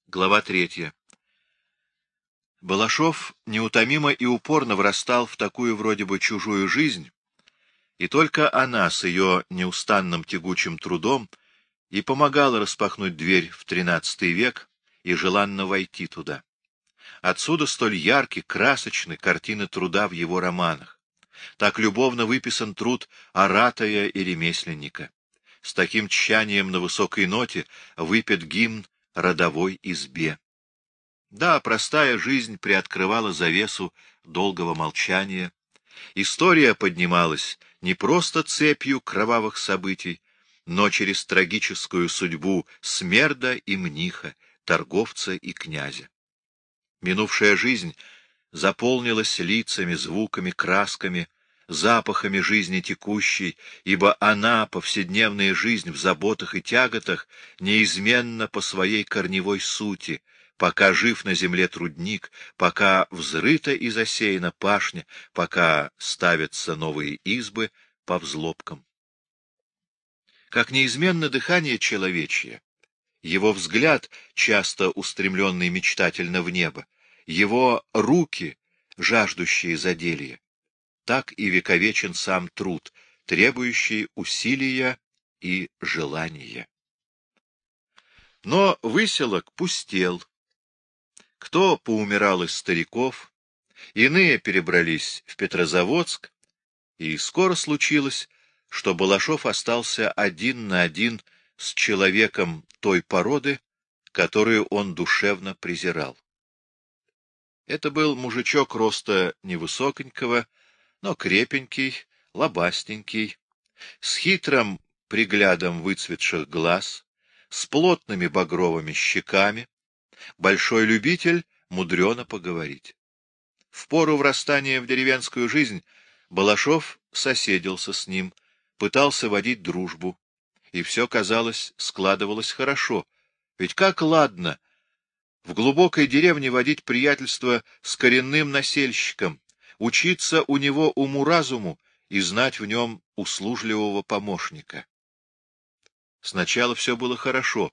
Глава 3. Балашов неутомимо и упорно врастал в такую вроде бы чужую жизнь, и только она с ее неустанным тягучим трудом и помогала распахнуть дверь в XIII век и желанно войти туда. Отсюда столь яркий, красочны картины труда в его романах. Так любовно выписан труд оратая и ремесленника. С таким тщанием на высокой ноте выпет гимн родовой избе. Да, простая жизнь приоткрывала завесу долгого молчания. История поднималась не просто цепью кровавых событий, но через трагическую судьбу смерда и мниха, торговца и князя. Минувшая жизнь заполнилась лицами, звуками, красками, запахами жизни текущей, ибо она, повседневная жизнь в заботах и тяготах, неизменна по своей корневой сути, пока жив на земле трудник, пока взрыта и засеяна пашня, пока ставятся новые избы по взлобкам. Как неизменно дыхание человечье, его взгляд, часто устремленный мечтательно в небо, его руки, жаждущие заделья, так и вековечен сам труд, требующий усилия и желания. Но выселок пустел. Кто поумирал из стариков, иные перебрались в Петрозаводск, и скоро случилось, что Балашов остался один на один с человеком той породы, которую он душевно презирал. Это был мужичок роста невысоконького, но крепенький, лобастенький, с хитрым приглядом выцветших глаз, с плотными багровыми щеками, большой любитель мудрено поговорить. В пору врастания в деревенскую жизнь Балашов соседился с ним, пытался водить дружбу, и все, казалось, складывалось хорошо. Ведь как ладно в глубокой деревне водить приятельство с коренным насельщиком, учиться у него уму-разуму и знать в нем услужливого помощника. Сначала все было хорошо.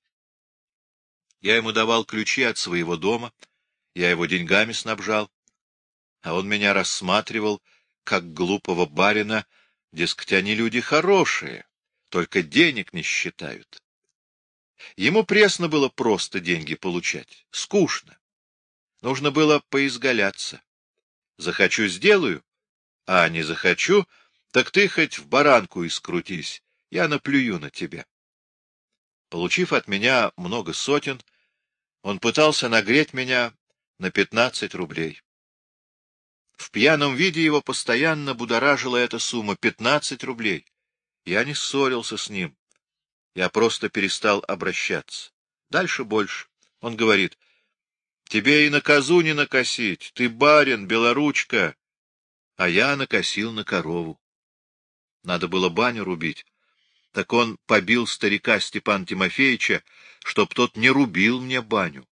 Я ему давал ключи от своего дома, я его деньгами снабжал, а он меня рассматривал, как глупого барина, дескать, они люди хорошие, только денег не считают. Ему пресно было просто деньги получать, скучно. Нужно было поизгаляться. Захочу — сделаю, а не захочу, так ты хоть в баранку искрутись, я наплюю на тебя. Получив от меня много сотен, он пытался нагреть меня на 15 рублей. В пьяном виде его постоянно будоражила эта сумма — 15 рублей. Я не ссорился с ним. Я просто перестал обращаться. Дальше больше. Он говорит: тебе и на козу не накосить, ты барин, белоручка. А я накосил на корову. Надо было баню рубить. Так он побил старика Степана Тимофеевича, чтоб тот не рубил мне баню.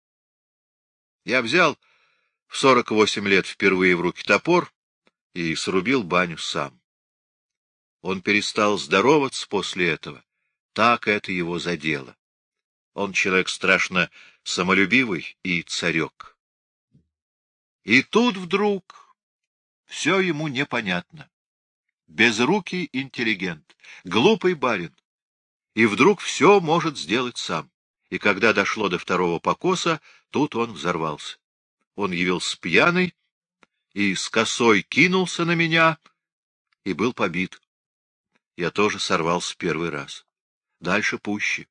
Я взял в 48 лет впервые в руки топор и срубил баню сам. Он перестал здороваться после этого. Так это его задело. Он человек страшно самолюбивый и царек. И тут вдруг все ему непонятно. Безрукий интеллигент, глупый барин. И вдруг все может сделать сам. И когда дошло до второго покоса, тут он взорвался. Он явился пьяный и с косой кинулся на меня и был побит. Я тоже сорвался первый раз. Дальше пуще.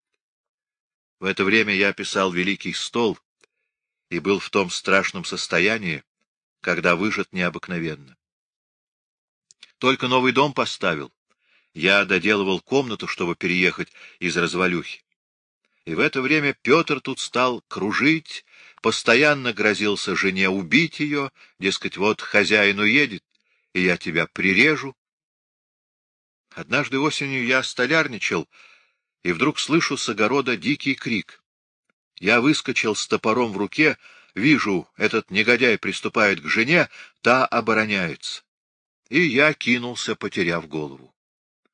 В это время я писал «Великий стол» и был в том страшном состоянии, когда выжат необыкновенно. Только новый дом поставил. Я доделывал комнату, чтобы переехать из развалюхи. И в это время Петр тут стал кружить, постоянно грозился жене убить ее, дескать, вот хозяин уедет, и я тебя прирежу. Однажды осенью я столярничал, и вдруг слышу с огорода дикий крик. Я выскочил с топором в руке, вижу, этот негодяй приступает к жене, та обороняется. И я кинулся, потеряв голову.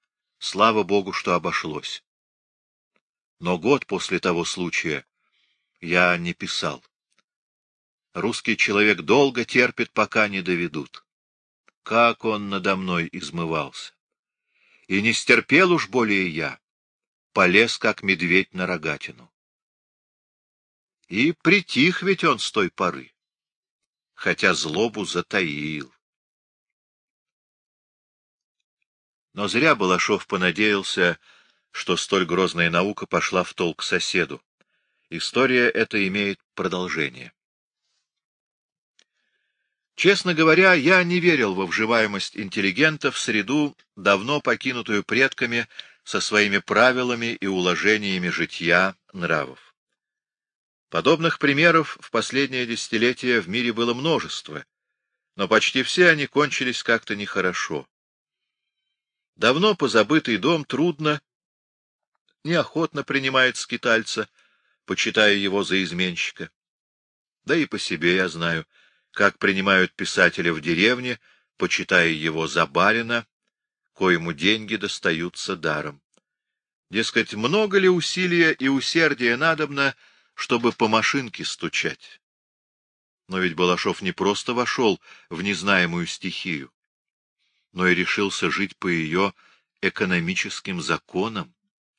Слава Богу, что обошлось. Но год после того случая Я не писал. Русский человек долго терпит, пока не доведут. Как он надо мной измывался! И не стерпел уж более я, полез, как медведь, на рогатину. И притих ведь он с той поры, хотя злобу затаил. Но зря Балашов понадеялся, что столь грозная наука пошла в толк соседу. История эта имеет продолжение. Честно говоря, я не верил во вживаемость интеллигента в среду, давно покинутую предками, со своими правилами и уложениями житья, нравов. Подобных примеров в последнее десятилетие в мире было множество, но почти все они кончились как-то нехорошо. Давно позабытый дом трудно, неохотно принимает скитальца, почитая его за изменщика. Да и по себе я знаю, как принимают писателя в деревне, почитая его за барина, коему деньги достаются даром. Дескать, много ли усилия и усердия надобно, чтобы по машинке стучать? Но ведь Балашов не просто вошел в незнаемую стихию, но и решился жить по ее экономическим законам.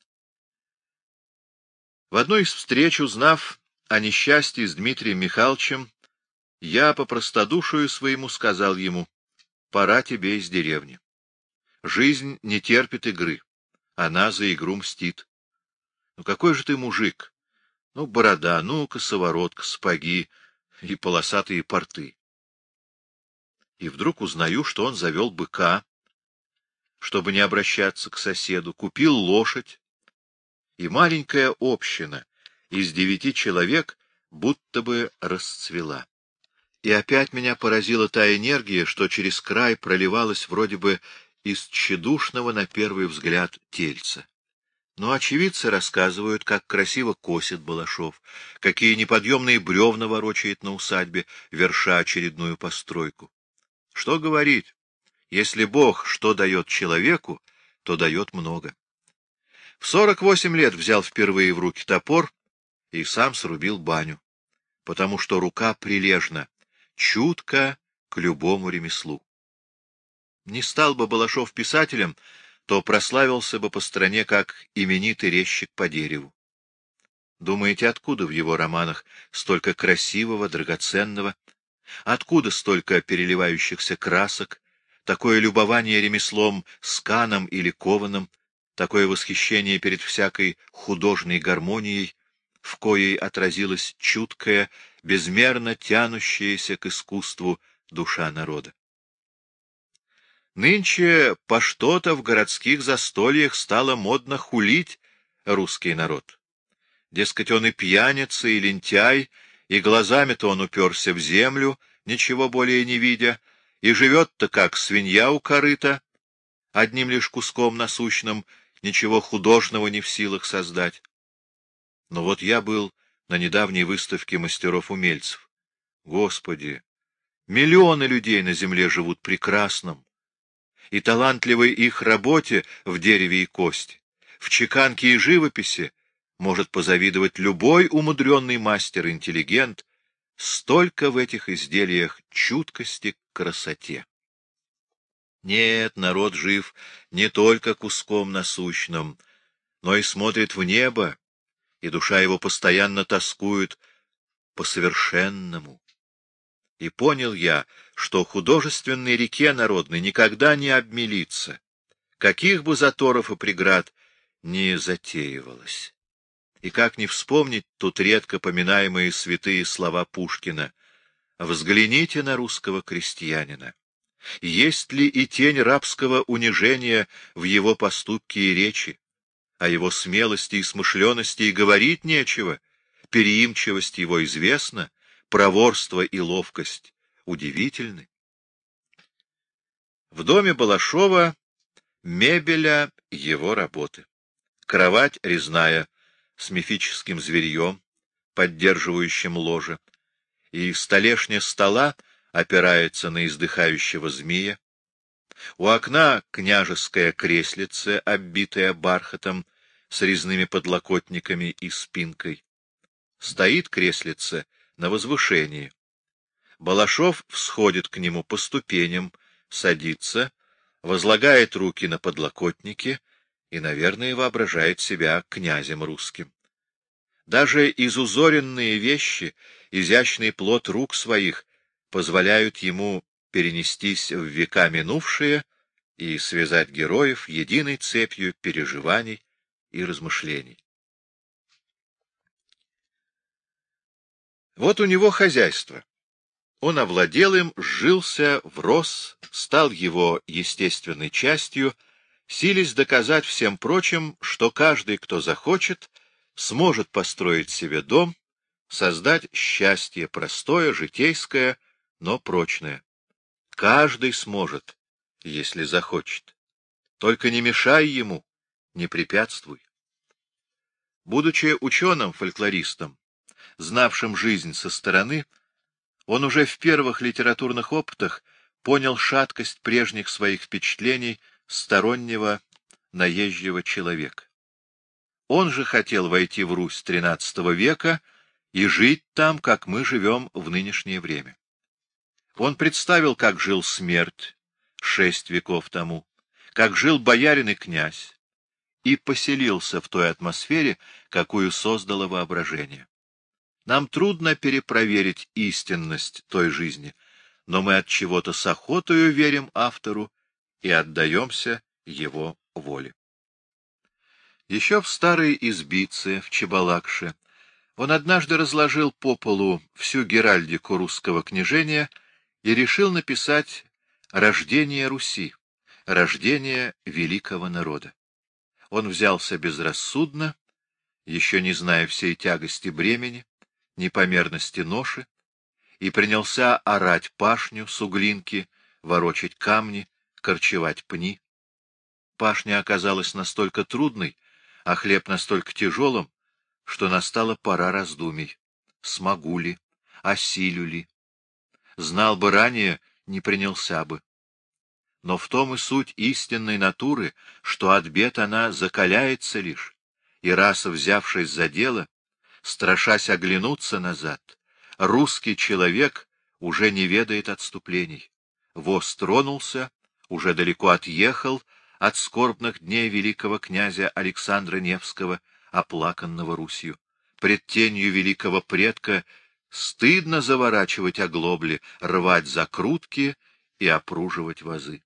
В одной из встреч, узнав о несчастье с Дмитрием Михайловичем, я по простодушию своему сказал ему: пора тебе из деревни. Жизнь не терпит игры, она за игру мстит. Ну какой же ты мужик? Ну, борода, ну, косоворотка, сапоги и полосатые порты. И вдруг узнаю, что он завел быка, чтобы не обращаться к соседу, купил лошадь, и маленькая община из 9 человек будто бы расцвела. И опять меня поразила та энергия, что через край проливалась вроде бы из тщедушного на первый взгляд тельца. Но очевидцы рассказывают, как красиво косит Балашов, какие неподъемные бревна ворочает на усадьбе, верша очередную постройку. Что говорить, если Бог что дает человеку, то дает много. В 48 лет взял впервые в руки топор и сам срубил баню, потому что рука прилежна, чутко к любому ремеслу. Не стал бы Балашов писателем, то прославился бы по стране как именитый резчик по дереву. Думаете, откуда в его романах столько красивого, драгоценного? Откуда столько переливающихся красок, такое любование ремеслом сканом или кованым, такое восхищение перед всякой художной гармонией, в коей отразилась чуткая, безмерно тянущаяся к искусству душа народа? Нынче по что-то в городских застольях стало модно хулить русский народ. Дескать, он и пьяница, и лентяй, и глазами-то он уперся в землю, ничего более не видя, и живет-то как свинья у корыта, одним лишь куском насущным, ничего художного не в силах создать. Но вот я был на недавней выставке мастеров-умельцев. Господи, миллионы людей на земле живут прекрасным, и талантливой их работе в дереве и кости, в чеканке и живописи может позавидовать любой умудренный мастер-интеллигент, столько в этих изделиях чуткости к красоте. Нет, народ жив не только куском насущным, но и смотрит в небо, и душа его постоянно тоскует по совершенному. И понял я, что художественной реке народной никогда не обмелится, каких бы заторов и преград не затеивалось. И как не вспомнить тут редко поминаемые святые слова Пушкина: «Взгляните на русского крестьянина. Есть ли и тень рабского унижения в его поступке и речи? О его смелости и смышленности и говорить нечего, переимчивость его известна, проворство и ловкость удивительны». В доме Балашова мебеля его работы. Кровать резная с мифическим зверьем, поддерживающим ложе, и столешня стола опирается на издыхающего змея. У окна княжеское креслице, оббитое бархатом, с резными подлокотниками и спинкой. стоит креслице на возвышении. Балашов всходит к нему по ступеням, садится, возлагает руки на подлокотники и, наверное, воображает себя князем русским. Даже изузоренные вещи, изящный плод рук своих позволяют ему перенестись в века минувшие и связать героев единой цепью переживаний и размышлений. Вот у него хозяйство. Он овладел им, сжился, врос, стал его естественной частью, силясь доказать всем прочим, что каждый, кто захочет, сможет построить себе дом, создать счастье простое, житейское, но прочное. Каждый сможет, если захочет. Только не мешай ему, не препятствуй. Будучи ученым-фольклористом, знавшим жизнь со стороны, он уже в первых литературных опытах понял шаткость прежних своих впечатлений стороннего наезжего человека. Он же хотел войти в Русь XIII века и жить там, как мы живем в нынешнее время. Он представил, как жил смерть 6 веков тому, как жил боярин и князь, и поселился в той атмосфере, какую создало воображение. Нам трудно перепроверить истинность той жизни, но мы от чего-то с охотою верим автору и отдаемся его воле. Еще в старой избице в Чебалакше он однажды разложил по полу всю геральдику русского княжения и решил написать «Рождение Руси», «Рождение великого народа». Он взялся безрассудно, еще не зная всей тягости бремени, непомерности ноши, и принялся орать пашню, суглинки, ворочать камни, корчевать пни. Пашня оказалась настолько трудной, а хлеб настолько тяжелым, что настала пора раздумий. Смогу ли? Осилю ли? Знал бы ранее, не принялся бы. Но в том и суть истинной натуры, что от бед она закаляется лишь, и раз взявшись за дело, страшась оглянуться назад, русский человек уже не ведает отступлений. Воз тронулся, уже далеко отъехал от скорбных дней великого князя Александра Невского, оплаканного Русью. Пред тенью великого предка стыдно заворачивать оглобли, рвать закрутки и опруживать вазы.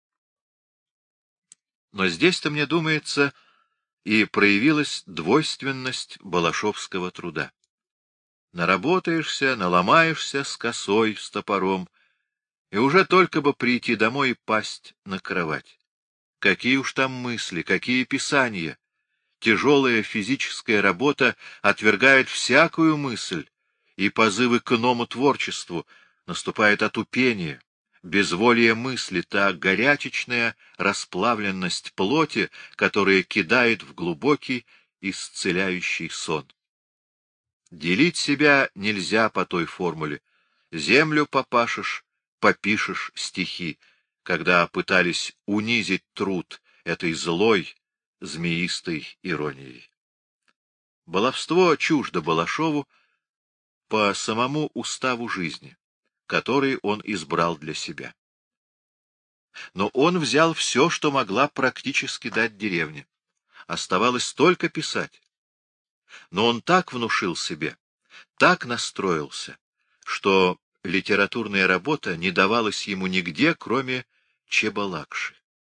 Но здесь-то, мне думается, и проявилась двойственность балашовского труда. Наработаешься, наломаешься с косой, с топором, и уже только бы прийти домой и пасть на кровать. Какие уж там мысли, какие писания! Тяжелая физическая работа отвергает всякую мысль, и позывы к иному творчеству, наступает отупение, безволие мысли, та горячечная расплавленность плоти, которая кидает в глубокий исцеляющий сон. Делить себя нельзя по той формуле. Землю попашешь, попишешь стихи, когда пытались унизить труд этой злой, змеистой иронией. Баловство чуждо Балашову по самому уставу жизни, который он избрал для себя. Но он взял все, что могла практически дать деревня. Оставалось только писать. Но он так внушил себе, так настроился, что литературная работа не давалась ему нигде, кроме Чебалакши.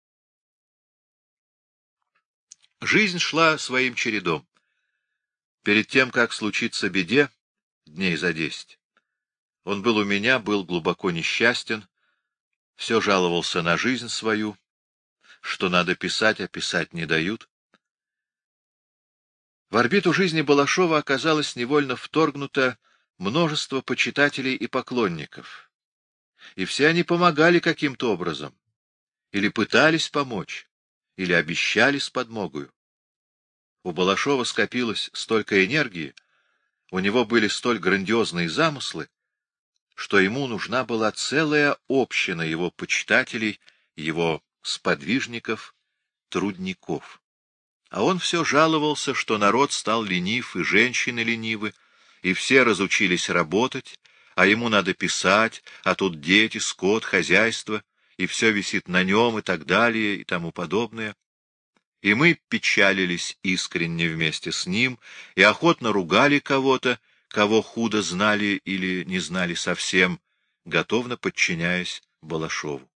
Жизнь шла своим чередом. Перед тем, как случиться беде, дней за 10, он был у меня, был глубоко несчастен, все жаловался на жизнь свою, что надо писать, а писать не дают. В орбиту жизни Балашова оказалось невольно вторгнуто множество почитателей и поклонников, и все они помогали каким-то образом, или пытались помочь, или обещали с подмогою. У Балашова скопилось столько энергии, у него были столь грандиозные замыслы, что ему нужна была целая община его почитателей, его сподвижников, трудников. А он все жаловался, что народ стал ленив, и женщины ленивы, и все разучились работать, а ему надо писать, а тут дети, скот, хозяйство, и все висит на нем и так далее и тому подобное. И мы печалились искренне вместе с ним и охотно ругали кого-то, кого худо знали или не знали совсем, готовно подчиняясь Балашову.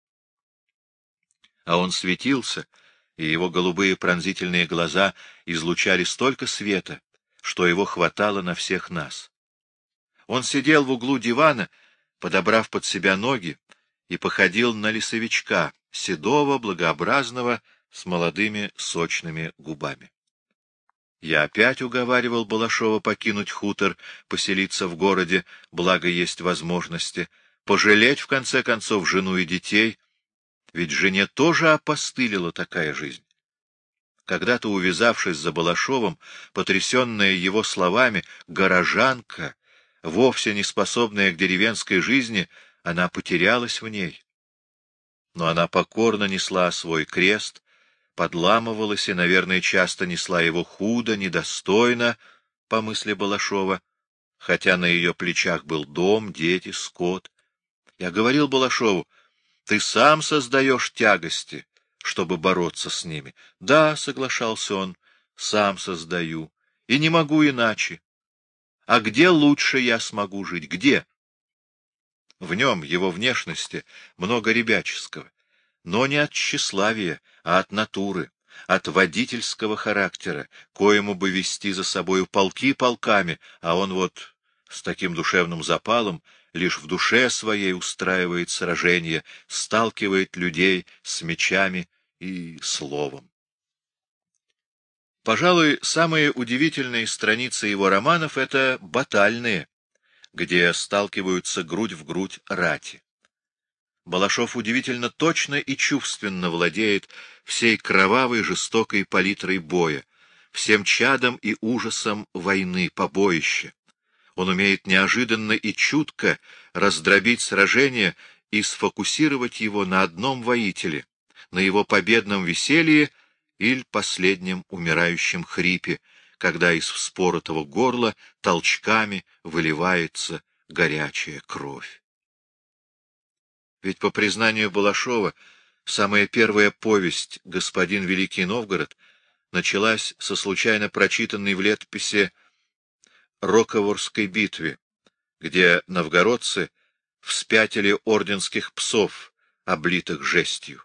А он светился, и его голубые пронзительные глаза излучали столько света, что его хватало на всех нас. Он сидел в углу дивана, подобрав под себя ноги, и походил на лесовичка, седого, благообразного, с молодыми сочными губами. Я опять уговаривал Балашова покинуть хутор, поселиться в городе, благо есть возможности, пожалеть, в конце концов, жену и детей, ведь жене тоже опостылила такая жизнь. Когда-то, увязавшись за Балашовым, потрясенная его словами, горожанка, вовсе не способная к деревенской жизни, она потерялась в ней. Но она покорно несла свой крест, подламывалась и, наверное, часто несла его худо, недостойно, по мысли Балашова, хотя на ее плечах был дом, дети, скот. Я говорил Балашову: ты сам создаешь тягости, чтобы бороться с ними. Да, соглашался он, сам создаю, и не могу иначе. А где лучше я смогу жить? Где? В нем, его внешности, много ребяческого, но не от тщеславия, а от натуры, от водительского характера, коему бы вести за собою полки полками, а он вот с таким душевным запалом лишь в душе своей устраивает сражения, сталкивает людей с мечами и словом. Пожалуй, самые удивительные страницы его романов — это батальные, где сталкиваются грудь в грудь рати. Балашов удивительно точно и чувственно владеет всей кровавой жестокой палитрой боя, всем чадом и ужасом войны, побоища. Он умеет неожиданно и чутко раздробить сражение и сфокусировать его на одном воителе, на его победном веселье или последнем умирающем хрипе, когда из вспоротого горла толчками выливается горячая кровь. Ведь, по признанию Балашова, самая первая повесть «Господин Великий Новгород» началась со случайно прочитанной в летописи Роковорской битве, где новгородцы вспятили орденских псов, облитых жестью.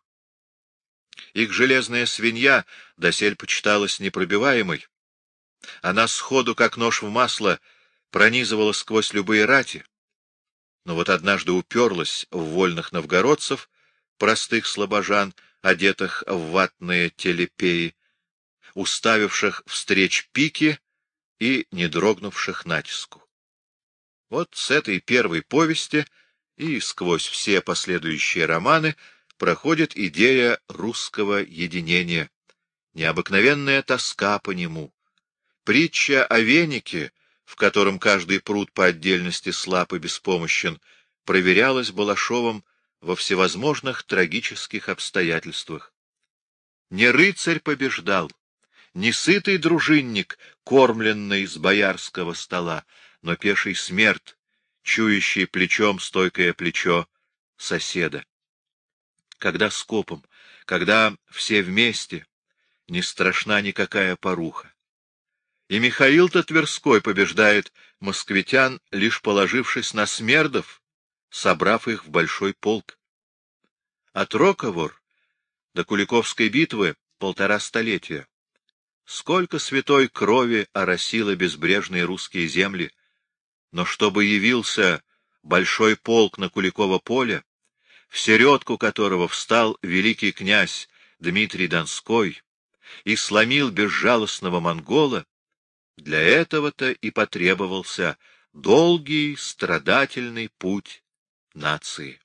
Их железная свинья досель почиталась непробиваемой. Она сходу, как нож в масло, пронизывала сквозь любые рати, но вот однажды уперлась в вольных новгородцев, простых слабожан, одетых в ватные телепеи, уставивших встреч пики и не дрогнувших натиску. Вот с этой первой повести и сквозь все последующие романы проходит идея русского единения, необыкновенная тоска по нему, притча о венике, в котором каждый пруд по отдельности слаб и беспомощен, проверялась Балашовым во всевозможных трагических обстоятельствах. Не рыцарь побеждал, не сытый дружинник, кормленный с боярского стола, но пеший смерть, чующий плечом стойкое плечо соседа. Когда скопом, когда все вместе, не страшна никакая поруха. И Михаил-то Тверской побеждает москвитян, лишь положившись на смердов, собрав их в большой полк. От Роковор до Куликовской битвы 1,5 столетия. Сколько святой крови оросило безбрежные русские земли, но чтобы явился большой полк на Куликово поле, в середку которого встал великий князь Дмитрий Донской и сломил безжалостного монгола, для этого-то и потребовался долгий страдательный путь нации.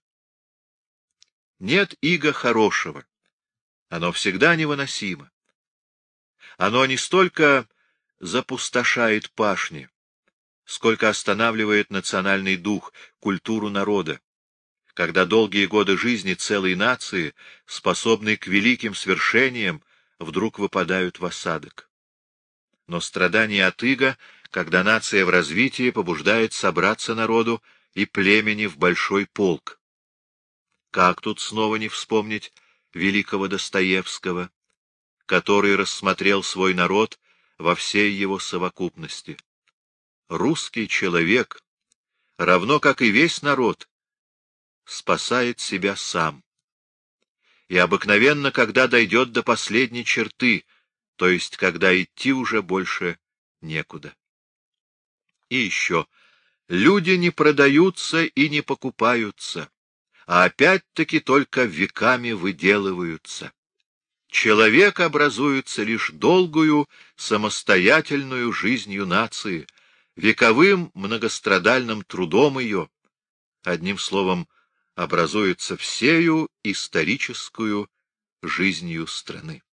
Нет ига хорошего, оно всегда невыносимо. Оно не столько запустошает пашни, сколько останавливает национальный дух, культуру народа, когда долгие годы жизни целой нации, способной к великим свершениям, вдруг выпадают в осадок. Но страдания от ига, когда нация в развитии побуждает собраться народу и племени в большой полк. Как тут снова не вспомнить великого Достоевского, который рассмотрел свой народ во всей его совокупности? Русский человек, равно как и весь народ, спасает себя сам. И обыкновенно, когда дойдет до последней черты, то есть когда идти уже больше некуда. И еще, люди не продаются и не покупаются, а опять-таки только веками выделываются. Человек образуется лишь долгую, самостоятельную жизнью нации, вековым многострадальным трудом ее, одним словом, образуется всею историческую жизнью страны.